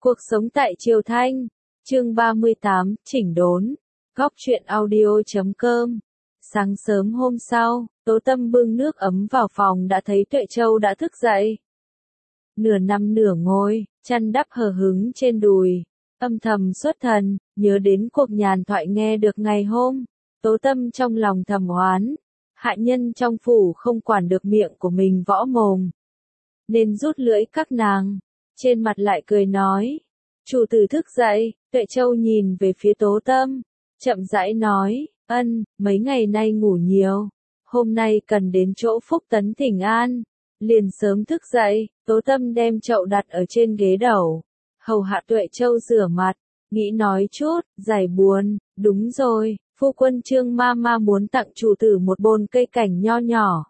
Cuộc sống tại Triều Thanh, chương 38, chỉnh đốn, góc truyện audio.com. Sáng sớm hôm sau, Tố Tâm bưng nước ấm vào phòng đã thấy Tuệ Châu đã thức dậy. Nửa nằm nửa ngồi, chăn đắp hờ hứng trên đùi, âm thầm xuất thần, nhớ đến cuộc nhàn thoại nghe được ngày hôm. Tố Tâm trong lòng thầm oán, hạ nhân trong phủ không quản được miệng của mình võ mồm, nên rút lưỡi các nàng. Trên mặt lại cười nói, chủ tử thức dậy. Tuệ Châu nhìn về phía Tố Tâm, chậm rãi nói, mấy ngày nay ngủ nhiều, hôm nay cần đến chỗ Phúc Tấn thỉnh an, liền sớm thức dậy. Tố Tâm đem chậu đặt ở trên ghế đầu, hầu hạ Tuệ Châu rửa mặt, nghĩ nói chút, giải buồn, đúng rồi, phu quân Trương Mama muốn tặng chủ tử một bồn cây cảnh nho nhỏ.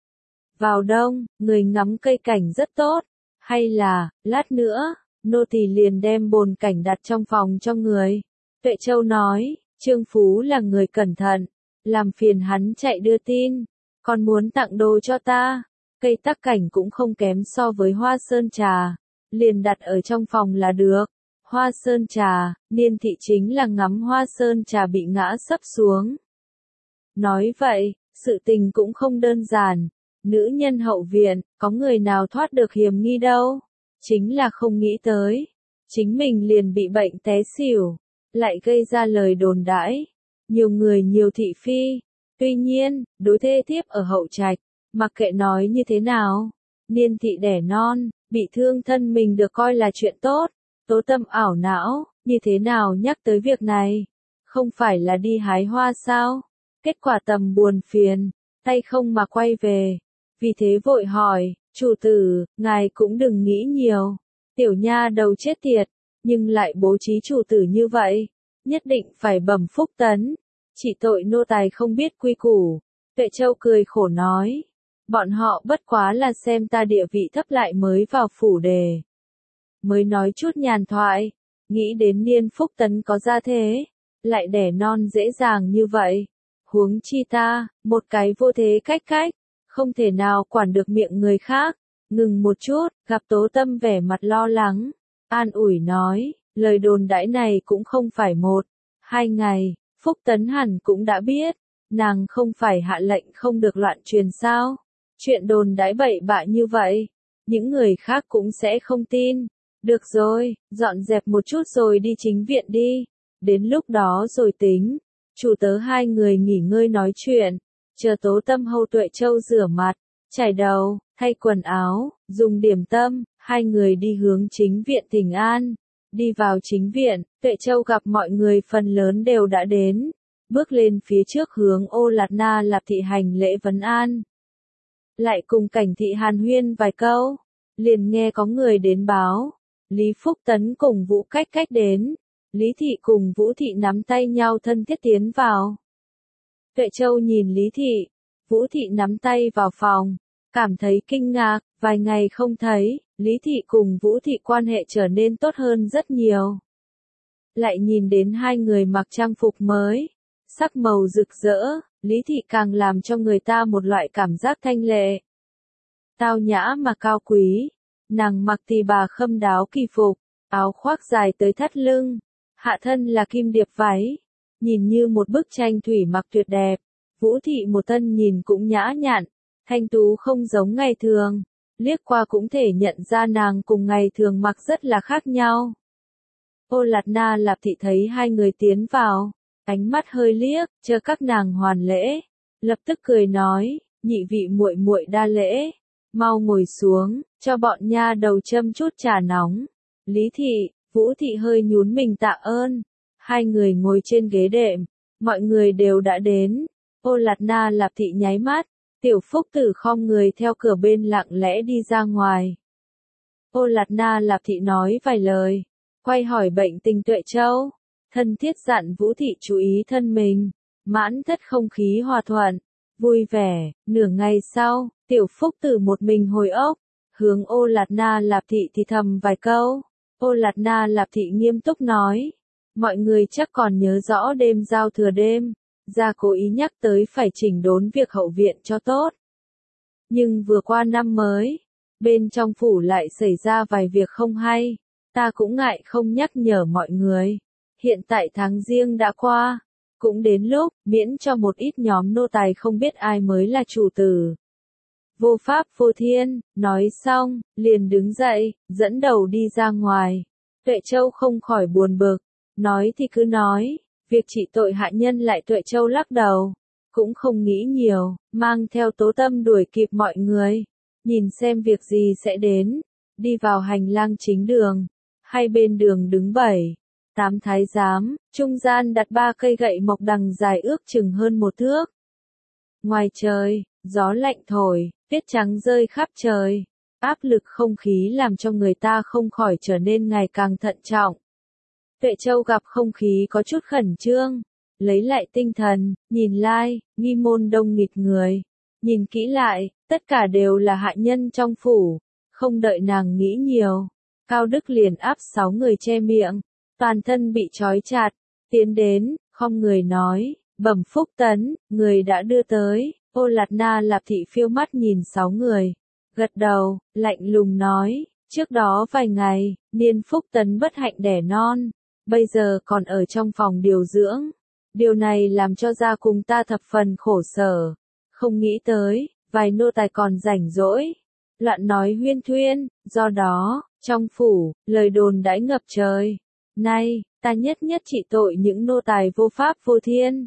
Vào đông, người ngắm cây cảnh rất tốt, hay là, lát nữa, nô tỳ liền đem bồn cảnh đặt trong phòng cho người. Tuệ Châu nói, Trương Phú là người cẩn thận, làm phiền hắn chạy đưa tin, còn muốn tặng đồ cho ta. Cây tắc cảnh cũng không kém so với hoa sơn trà, liền đặt ở trong phòng là được. Hoa sơn trà, Niên thị chính là ngắm hoa sơn trà bị ngã sấp xuống. Nói vậy, sự tình cũng không đơn giản. Nữ nhân hậu viện, có người nào thoát được hiểm nghi đâu. Chính là không nghĩ tới, chính mình liền bị bệnh té xỉu, lại gây ra lời đồn đãi. Nhiều người nhiều thị phi. Tuy nhiên, đối thê thiếp ở hậu trạch, mặc kệ nói như thế nào, Niên thị đẻ non, bị thương thân mình được coi là chuyện tốt. Tố Tâm ảo não, như thế nào nhắc tới việc này? Không phải là đi hái hoa sao? Kết quả tầm buồn phiền, tay không mà quay về. Vì thế vội hỏi, chủ tử, ngài cũng đừng nghĩ nhiều. Tiểu nha đầu chết tiệt, nhưng lại bố trí chủ tử như vậy. Nhất định phải bẩm Phúc Tấn. Chỉ tội nô tài không biết quy củ. Tuệ Châu cười khổ nói. Bọn họ bất quá là xem ta địa vị thấp lại mới vào phủ đề. Mới nói chút nhàn thoại. Nghĩ đến Niên Phúc Tấn có gia thế. Lại đẻ non dễ dàng như vậy. Huống chi ta, một cái vô thế cách. Không thể nào quản được miệng người khác. Ngừng một chút, gặp Tố Tâm vẻ mặt lo lắng. An ủi nói, lời đồn đãi này cũng không phải 1-2 ngày. Phúc Tấn hẳn cũng đã biết. Nàng không phải hạ lệnh không được loạn truyền sao. Chuyện đồn đãi bậy bạ như vậy, những người khác cũng sẽ không tin. Được rồi, dọn dẹp một chút rồi đi chính viện đi. Đến lúc đó rồi tính. Chủ tớ hai người nghỉ ngơi nói chuyện. Chờ Tố Tâm hầu Tuệ Châu rửa mặt, chải đầu, thay quần áo, dùng điểm tâm, hai người đi hướng chính viện thỉnh an. Đi vào chính viện, Tuệ Châu gặp mọi người phần lớn đều đã đến. Bước lên phía trước hướng Ô Lạt Na Lạp thị hành lễ vấn an. Lại cùng Cảnh thị hàn huyên vài câu, liền nghe có người đến báo. Lý Phúc Tấn cùng Vũ Cách đến. Lý thị cùng Vũ thị nắm tay nhau thân thiết tiến vào. Tuệ Châu nhìn Lý thị, Vũ thị nắm tay vào phòng, cảm thấy kinh ngạc, vài ngày không thấy, Lý thị cùng Vũ thị quan hệ trở nên tốt hơn rất nhiều. Lại nhìn đến hai người mặc trang phục mới, sắc màu rực rỡ, Lý thị càng làm cho người ta một loại cảm giác thanh lệ. Tao nhã mà cao quý, nàng mặc tỳ bà khâm đáo kỳ phục, áo khoác dài tới thắt lưng, hạ thân là kim điệp váy. Nhìn như một bức tranh thủy mặc tuyệt đẹp. Vũ thị một thân nhìn cũng nhã nhặn, thanh tú không giống ngày thường. Liếc qua cũng thể nhận ra nàng cùng ngày thường mặc rất là khác nhau. Ô Lạt Na Lạp thị thấy hai người tiến vào, ánh mắt hơi liếc, chờ các nàng hoàn lễ, lập tức cười nói, nhị vị muội muội đa lễ, mau ngồi xuống, cho bọn nha đầu châm chút trà nóng. Lý thị, Vũ thị hơi nhún mình tạ ơn. Hai người ngồi trên ghế đệm, mọi người đều đã đến. Ô Lạt Na Lạp thị nháy mắt, Tiểu Phúc Tử khom người theo cửa bên lặng lẽ đi ra ngoài. Ô Lạt Na Lạp thị nói vài lời, quay hỏi bệnh tình Tuệ Châu, thân thiết dặn Vũ thị chú ý thân mình, mãn thất không khí hòa thuận, vui vẻ. Nửa ngày sau, Tiểu Phúc Tử một mình hồi ốc, hướng Ô Lạt Na Lạp thị thì thầm vài câu. Ô Lạt Na Lạp thị nghiêm túc nói. Mọi người chắc còn nhớ rõ đêm giao thừa đêm, gia cố ý nhắc tới phải chỉnh đốn việc hậu viện cho tốt. Nhưng vừa qua năm mới, bên trong phủ lại xảy ra vài việc không hay. Ta cũng ngại không nhắc nhở mọi người. Hiện tại tháng Giêng đã qua, cũng đến lúc miễn cho một ít nhóm nô tài không biết ai mới là chủ tử. Vô pháp vô thiên, nói xong, liền đứng dậy, dẫn đầu đi ra ngoài. Tuệ Châu không khỏi buồn bực, nói thì cứ nói, việc trị tội hạ nhân lại Tuệ Châu lắc đầu, cũng không nghĩ nhiều, mang theo Tố Tâm đuổi kịp mọi người, nhìn xem việc gì sẽ đến, đi vào hành lang chính đường, hai bên đường đứng 7-8 thái giám, trung gian đặt 3 cây gậy mộc đằng dài ước chừng hơn 1 thước. Ngoài trời, gió lạnh thổi, tuyết trắng rơi khắp trời, áp lực không khí làm cho người ta không khỏi trở nên ngày càng thận trọng. Tuệ Châu gặp không khí có chút khẩn trương, lấy lại tinh thần, nhìn lai, nghi môn đông nghịt người. Nhìn kỹ lại, tất cả đều là hạ nhân trong phủ, không đợi nàng nghĩ nhiều. Cao Đức liền áp 6 người che miệng, toàn thân bị trói chặt, tiến đến, khom người nói, bẩm Phúc Tấn, người đã đưa tới. Ô Lạt Na Lạp Thị phiêu mắt nhìn 6 người, gật đầu, lạnh lùng nói, trước đó vài ngày, Niên Phúc Tấn bất hạnh đẻ non, bây giờ còn ở trong phòng điều dưỡng. Điều này làm cho gia cùng ta thập phần khổ sở, không nghĩ tới, vài nô tài còn rảnh rỗi, loạn nói huyên thuyên, do đó, trong phủ, lời đồn đãi ngập trời. Nay, ta nhất trị tội những nô tài vô pháp vô thiên.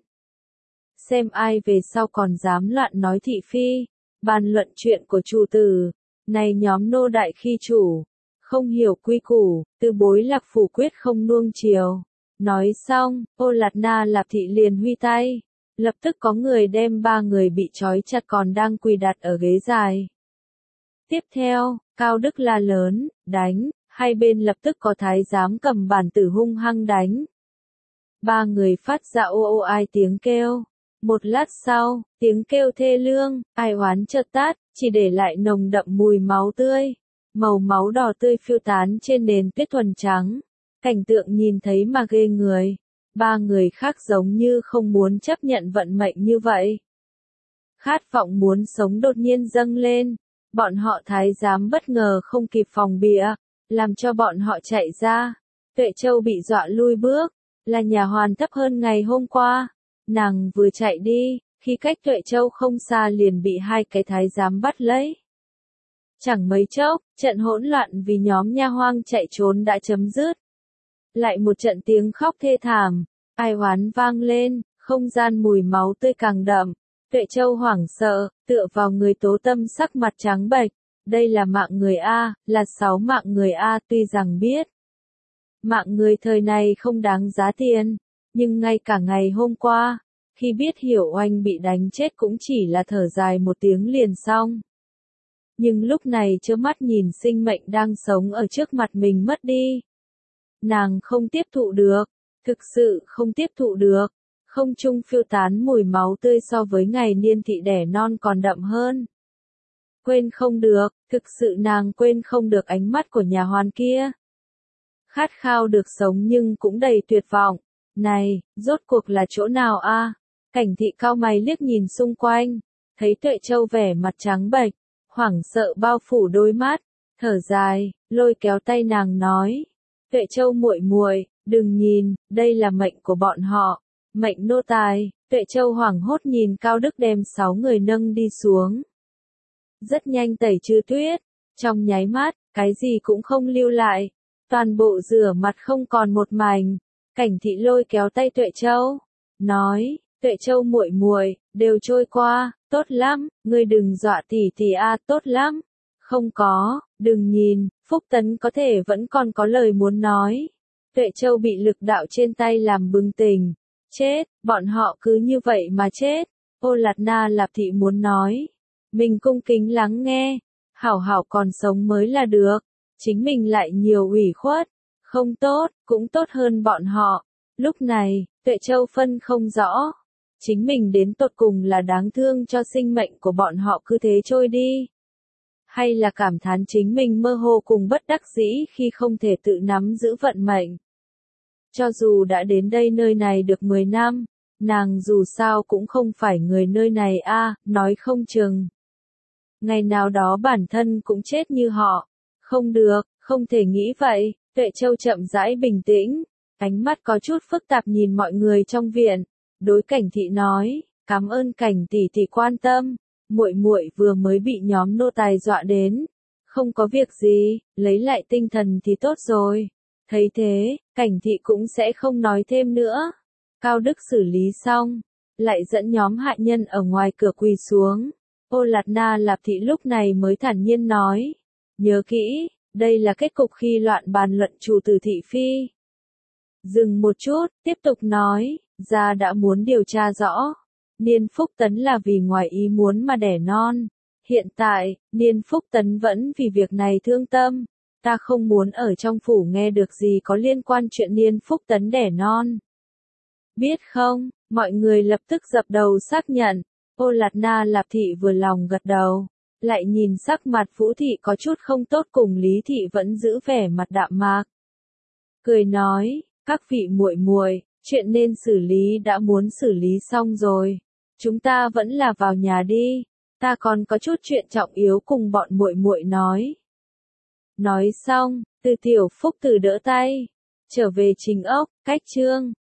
Xem ai về sau còn dám loạn nói thị phi, bàn luận chuyện của chủ tử, này nhóm nô đại khi chủ, không hiểu quy củ, tư bối lạc phủ quyết không nuông chiều. Nói xong, Ô Lạt Na Lạp Thị liền huy tay, lập tức có người đem 3 người bị trói chặt còn đang quỳ đặt ở ghế dài. Tiếp theo, Cao Đức la lớn, đánh, hai bên lập tức có thái giám cầm bản tử hung hăng đánh. 3 người phát ra ô ô ai tiếng kêu. Một lát sau, tiếng kêu thê lương, ai oán chợt tắt, chỉ để lại nồng đậm mùi máu tươi. Màu máu đỏ tươi phiêu tán trên nền tuyết thuần trắng. Cảnh tượng nhìn thấy mà ghê người. 3 người khác giống như không muốn chấp nhận vận mệnh như vậy. Khát vọng muốn sống đột nhiên dâng lên. Bọn họ thái giám bất ngờ không kịp phòng bịa, làm cho bọn họ chạy ra. Tuệ Châu bị dọa lui bước, là nhà hoàn thấp hơn ngày hôm qua. Nàng vừa chạy đi, khi cách Tuệ Châu không xa liền bị 2 cái thái giám bắt lấy. Chẳng mấy chốc, trận hỗn loạn vì nhóm nha hoang chạy trốn đã chấm dứt. Lại một trận tiếng khóc thê thảm, ai oán vang lên, không gian mùi máu tươi càng đậm. Tuệ Châu hoảng sợ, tựa vào người Tố Tâm sắc mặt trắng bệch. Đây là mạng người A, là 6 mạng người A, tuy rằng biết. Mạng người thời này không đáng giá tiền, nhưng ngay cả ngày hôm qua, khi biết Hiểu Oanh bị đánh chết cũng chỉ là thở dài một tiếng liền xong. Nhưng lúc này trơ mắt nhìn sinh mệnh đang sống ở trước mặt mình mất đi. Nàng không tiếp thụ được, thực sự không tiếp thụ được. Không trung phiêu tán mùi máu tươi so với ngày Niên Thị đẻ non còn đậm hơn. Quên không được, thực sự nàng quên không được ánh mắt của nhà hoàn kia. Khát khao được sống nhưng cũng đầy tuyệt vọng. Này, rốt cuộc là chỗ nào a? Cảnh Thị cau mày liếc nhìn xung quanh, thấy Tuệ Châu vẻ mặt trắng bệch, hoảng sợ bao phủ đôi mắt, thở dài, lôi kéo tay nàng nói: "Tuệ Châu muội muội, đừng nhìn, đây là mệnh của bọn họ, mệnh nô tài." Tuệ Châu hoảng hốt nhìn Cao Đức đem 6 người nâng đi xuống. Rất nhanh tẩy trừ tuyết, trong nháy mắt, cái gì cũng không lưu lại, toàn bộ rửa mặt không còn một mảnh. Cảnh Thị lôi kéo tay Tuệ Châu, nói: "Tuệ Châu muội muội, đều trôi qua, tốt lắm, ngươi đừng dọa tỷ tỷ a, tốt lắm." "Không có, đừng nhìn." Phúc Tấn có thể vẫn còn có lời muốn nói. Tuệ Châu bị lực đạo trên tay làm bừng tỉnh. Chết, bọn họ cứ như vậy mà chết. Ô Lạt Na Lạp Thị muốn nói. Mình cung kính lắng nghe. Hảo hảo còn sống mới là được. Chính mình lại nhiều ủy khuất. Không tốt, cũng tốt hơn bọn họ. Lúc này, Tuệ Châu phân không rõ. Chính mình đến tột cùng là đáng thương cho sinh mệnh của bọn họ cứ thế trôi đi. Hay là cảm thán chính mình mơ hồ cùng bất đắc dĩ khi không thể tự nắm giữ vận mệnh. Cho dù đã đến đây nơi này được 10 năm, nàng dù sao cũng không phải người nơi này a, nói không chừng. Ngày nào đó bản thân cũng chết như họ. Không được, không thể nghĩ vậy, Tuệ Châu chậm rãi bình tĩnh, ánh mắt có chút phức tạp nhìn mọi người trong viện, đối Cảnh Thị nói, cảm ơn Cảnh tỷ tỷ quan tâm, muội muội vừa mới bị nhóm nô tài dọa đến, không có việc gì, lấy lại tinh thần thì tốt rồi. Thấy thế, Cảnh Thị cũng sẽ không nói thêm nữa. Cao Đức xử lý xong, lại dẫn nhóm hạ nhân ở ngoài cửa quỳ xuống. Ô Lạt Na Lạp Thị lúc này mới thản nhiên nói, nhớ kỹ, đây là kết cục khi loạn bàn luận chủ từ thị phi. Dừng một chút, tiếp tục nói, gia đã muốn điều tra rõ. Niên Phúc Tấn là vì ngoài ý muốn mà đẻ non. Hiện tại, Niên Phúc Tấn vẫn vì việc này thương tâm. Ta không muốn ở trong phủ nghe được gì có liên quan chuyện Niên Phúc Tấn đẻ non. Biết không, mọi người lập tức dập đầu xác nhận. Ô Lạt Na Lạp Thị vừa lòng gật đầu. Lại nhìn sắc mặt Vũ Thị có chút không tốt cùng Lý Thị vẫn giữ vẻ mặt đạm mạc. Cười nói, các vị muội muội, chuyện nên xử lý đã muốn xử lý xong rồi. Chúng ta vẫn là vào nhà đi, ta còn có chút chuyện trọng yếu cùng bọn muội muội nói. Nói xong, Từ Tiểu Phúc Tử đỡ tay, trở về Trình Ốc, cách Trương